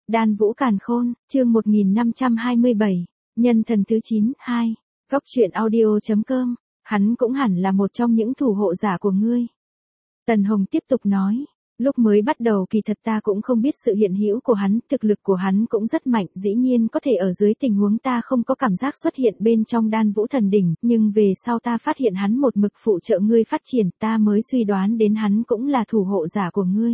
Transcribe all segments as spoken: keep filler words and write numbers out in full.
Đan Vũ Càn Khôn, chương một nghìn năm trăm hai mươi bảy, nhân thần thứ chín, hai. Góc truyện audio.com, hắn cũng hẳn là một trong những thủ hộ giả của ngươi. Tần Hồng tiếp tục nói, lúc mới bắt đầu kỳ thật ta cũng không biết sự hiện hữu của hắn, thực lực của hắn cũng rất mạnh, dĩ nhiên có thể ở dưới tình huống ta không có cảm giác xuất hiện bên trong Đan Vũ Thần Đỉnh, nhưng về sau ta phát hiện hắn một mực phụ trợ ngươi phát triển, ta mới suy đoán đến hắn cũng là thủ hộ giả của ngươi.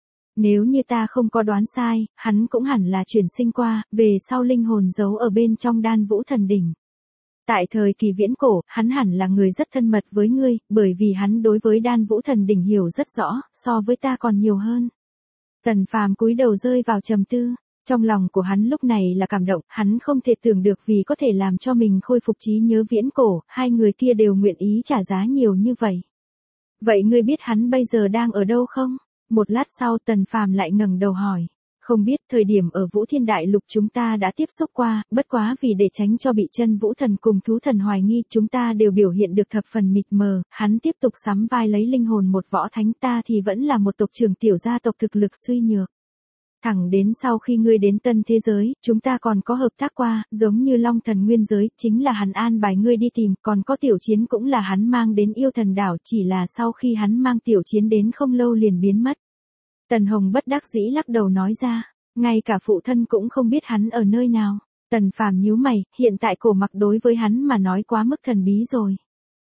Nếu như ta không có đoán sai, hắn cũng hẳn là chuyển sinh qua, về sau linh hồn giấu ở bên trong Đan Vũ Thần Đỉnh. Tại thời kỳ viễn cổ, hắn hẳn là người rất thân mật với ngươi, bởi vì hắn đối với Đan Vũ Thần Đỉnh hiểu rất rõ, so với ta còn nhiều hơn. Tần Phàm cúi đầu rơi vào trầm tư, trong lòng của hắn lúc này là cảm động, hắn không thể tưởng được vì có thể làm cho mình khôi phục trí nhớ viễn cổ, hai người kia đều nguyện ý trả giá nhiều như vậy. Vậy ngươi biết hắn bây giờ đang ở đâu không? Một lát sau Tần Phàm lại ngẩng đầu hỏi. Không biết, thời điểm ở Vũ Thiên Đại Lục chúng ta đã tiếp xúc qua, bất quá vì để tránh cho bị chân vũ thần cùng thú thần hoài nghi, chúng ta đều biểu hiện được thập phần mịt mờ, hắn tiếp tục sắm vai lấy linh hồn một võ thánh, ta thì vẫn là một tộc trưởng tiểu gia tộc thực lực suy nhược. Thẳng đến sau khi ngươi đến tân thế giới, chúng ta còn có hợp tác qua, giống như Long Thần Nguyên Giới, chính là hắn an bài ngươi đi tìm, còn có Tiểu Chiến cũng là hắn mang đến Yêu Thần Đảo, chỉ là sau khi hắn mang Tiểu Chiến đến không lâu liền biến mất. Tần Hồng bất đắc dĩ lắc đầu nói ra, ngay cả phụ thân cũng không biết hắn ở nơi nào. Tần Phàm nhíu mày, hiện tại Cổ Mặc đối với hắn mà nói quá mức thần bí rồi.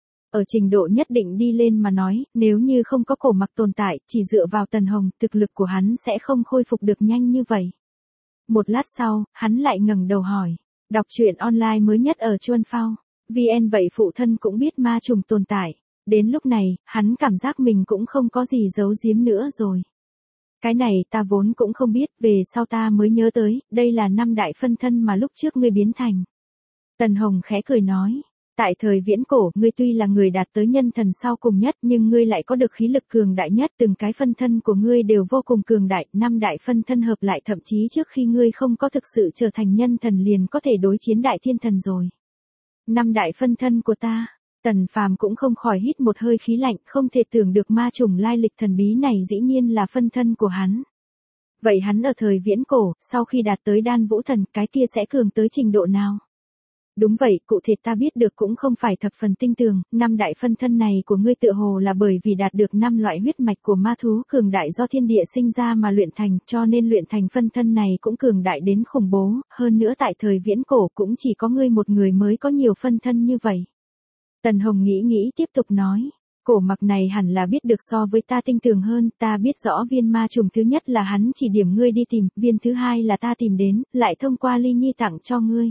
Ở trình độ nhất định đi lên mà nói, nếu như không có Cổ Mặc tồn tại, chỉ dựa vào Tần Hồng, thực lực của hắn sẽ không khôi phục được nhanh như vậy. Một lát sau, hắn lại ngẩng đầu hỏi, đọc truyện online mới nhất ở Chuân Phao, vê en vậy phụ thân cũng biết ma trùng tồn tại. Đến lúc này, hắn cảm giác mình cũng không có gì giấu giếm nữa rồi. Cái này ta vốn cũng không biết, về sau ta mới nhớ tới, đây là năm đại phân thân mà lúc trước ngươi biến thành. Tần Hồng khẽ cười nói, tại thời viễn cổ, ngươi tuy là người đạt tới nhân thần sau cùng nhất, nhưng ngươi lại có được khí lực cường đại nhất, từng cái phân thân của ngươi đều vô cùng cường đại, năm đại phân thân hợp lại thậm chí trước khi ngươi không có thực sự trở thành nhân thần liền có thể đối chiến đại thiên thần rồi. Năm đại phân thân của ta. Tần Phàm cũng không khỏi hít một hơi khí lạnh, không thể tưởng được ma trùng lai lịch thần bí này dĩ nhiên là phân thân của hắn. Vậy hắn ở thời viễn cổ, sau khi đạt tới Đan Vũ Thần, cái kia sẽ cường tới trình độ nào? Đúng vậy, cụ thể ta biết được cũng không phải thập phần tinh tường, năm đại phân thân này của ngươi tựa hồ là bởi vì đạt được năm loại huyết mạch của ma thú cường đại do thiên địa sinh ra mà luyện thành, cho nên luyện thành phân thân này cũng cường đại đến khủng bố, hơn nữa tại thời viễn cổ cũng chỉ có ngươi một người mới có nhiều phân thân như vậy. Tần Hồng nghĩ nghĩ tiếp tục nói, Cổ Mặc này hẳn là biết được so với ta tinh tường hơn, ta biết rõ viên ma trùng thứ nhất là hắn chỉ điểm ngươi đi tìm, viên thứ hai là ta tìm đến, lại thông qua Ly Nhi tặng cho ngươi.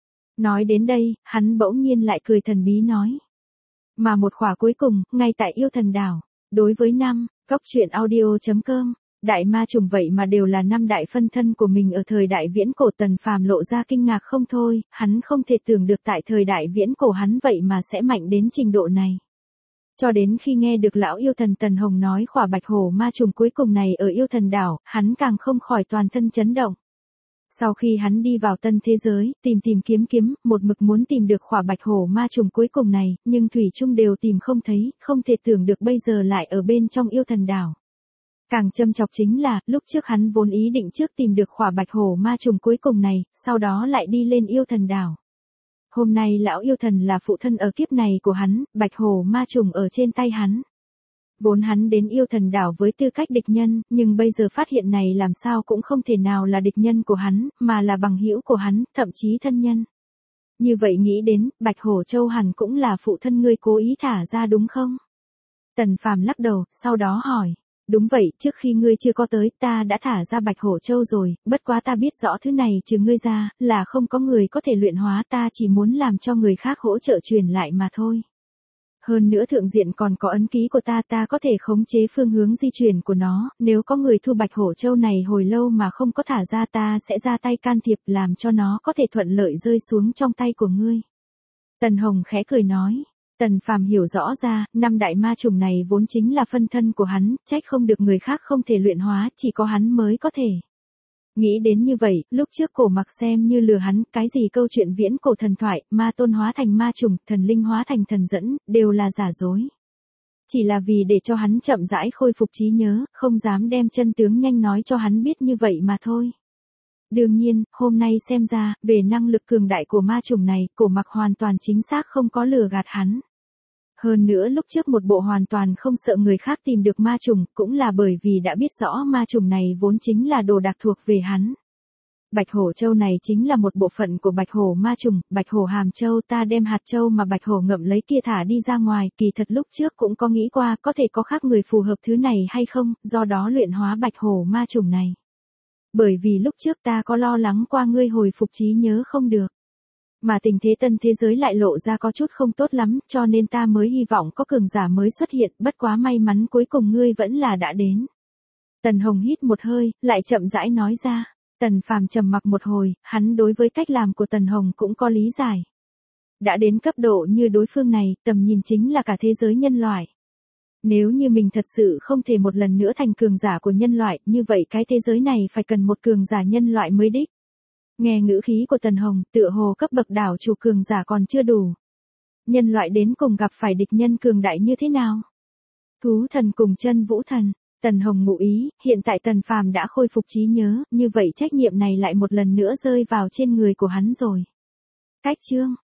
Nói đến đây, hắn bỗng nhiên lại cười thần bí nói. Mà một khỏa cuối cùng, ngay tại Yêu Thần Đảo, đối với năm, góc truyện audio.com. Đại ma trùng vậy mà đều là năm đại phân thân của mình ở thời đại viễn cổ. Tần Phàm lộ ra kinh ngạc không thôi, hắn không thể tưởng được tại thời đại viễn cổ hắn vậy mà sẽ mạnh đến trình độ này. Cho đến khi nghe được lão yêu thần Tần Hồng nói khỏa bạch hổ ma trùng cuối cùng này ở Yêu Thần Đảo, hắn càng không khỏi toàn thân chấn động. Sau khi hắn đi vào tân thế giới, tìm tìm kiếm kiếm, một mực muốn tìm được khỏa bạch hổ ma trùng cuối cùng này, nhưng thủy chung đều tìm không thấy, không thể tưởng được bây giờ lại ở bên trong Yêu Thần Đảo. Càng châm chọc chính là, lúc trước hắn vốn ý định trước tìm được khỏa bạch hổ ma trùng cuối cùng này, sau đó lại đi lên Yêu Thần Đảo. Hôm nay lão yêu thần là phụ thân ở kiếp này của hắn, bạch hổ ma trùng ở trên tay hắn. Vốn hắn đến Yêu Thần Đảo với tư cách địch nhân, nhưng bây giờ phát hiện này làm sao cũng không thể nào là địch nhân của hắn, mà là bằng hữu của hắn, thậm chí thân nhân. Như vậy nghĩ đến, bạch hổ châu hẳn cũng là phụ thân ngươi cố ý thả ra đúng không? Tần Phàm lắc đầu, sau đó hỏi. Đúng vậy, trước khi ngươi chưa có tới, ta đã thả ra bạch hổ châu rồi, bất quá ta biết rõ thứ này trừ ngươi ra, là không có người có thể luyện hóa, ta chỉ muốn làm cho người khác hỗ trợ truyền lại mà thôi. Hơn nữa thượng diện còn có ấn ký của ta, ta có thể khống chế phương hướng di chuyển của nó, nếu có người thu bạch hổ châu này hồi lâu mà không có thả ra ta sẽ ra tay can thiệp làm cho nó có thể thuận lợi rơi xuống trong tay của ngươi. Tần Hồng khẽ cười nói. Tần Phàm hiểu rõ ra, năm đại ma trùng này vốn chính là phân thân của hắn, trách không được người khác không thể luyện hóa, chỉ có hắn mới có thể. Nghĩ đến như vậy, lúc trước Cổ Mặc xem như lừa hắn, cái gì câu chuyện viễn cổ thần thoại, ma tôn hóa thành ma trùng, thần linh hóa thành thần dẫn, đều là giả dối. Chỉ là vì để cho hắn chậm rãi khôi phục trí nhớ, không dám đem chân tướng nhanh nói cho hắn biết như vậy mà thôi. Đương nhiên, hôm nay xem ra, về năng lực cường đại của ma trùng này, Cổ Mặc hoàn toàn chính xác không có lừa gạt hắn. Hơn nữa lúc trước một bộ hoàn toàn không sợ người khác tìm được ma trùng, cũng là bởi vì đã biết rõ ma trùng này vốn chính là đồ đặc thuộc về hắn. Bạch hổ châu này chính là một bộ phận của bạch hổ ma trùng, bạch hổ hàm châu, ta đem hạt châu mà bạch hổ ngậm lấy kia thả đi ra ngoài, kỳ thật lúc trước cũng có nghĩ qua có thể có khác người phù hợp thứ này hay không, do đó luyện hóa bạch hổ ma trùng này. Bởi vì lúc trước ta có lo lắng qua ngươi hồi phục trí nhớ không được. Mà tình thế tân thế giới lại lộ ra có chút không tốt lắm, cho nên ta mới hy vọng có cường giả mới xuất hiện, bất quá may mắn cuối cùng ngươi vẫn là đã đến. Tần Hồng hít một hơi, lại chậm rãi nói ra. Tần Phàm trầm mặc một hồi, hắn đối với cách làm của Tần Hồng cũng có lý giải. Đã đến cấp độ như đối phương này, tầm nhìn chính là cả thế giới nhân loại. Nếu như mình thật sự không thể một lần nữa thành cường giả của nhân loại, như vậy cái thế giới này phải cần một cường giả nhân loại mới đích. Nghe ngữ khí của Tần Hồng, tựa hồ cấp bậc đảo chủ cường giả còn chưa đủ. Nhân loại đến cùng gặp phải địch nhân cường đại như thế nào? Thú thần cùng chân vũ thần. Tần Hồng ngụ ý, hiện tại Tần Phàm đã khôi phục trí nhớ, như vậy trách nhiệm này lại một lần nữa rơi vào trên người của hắn rồi. Cách chương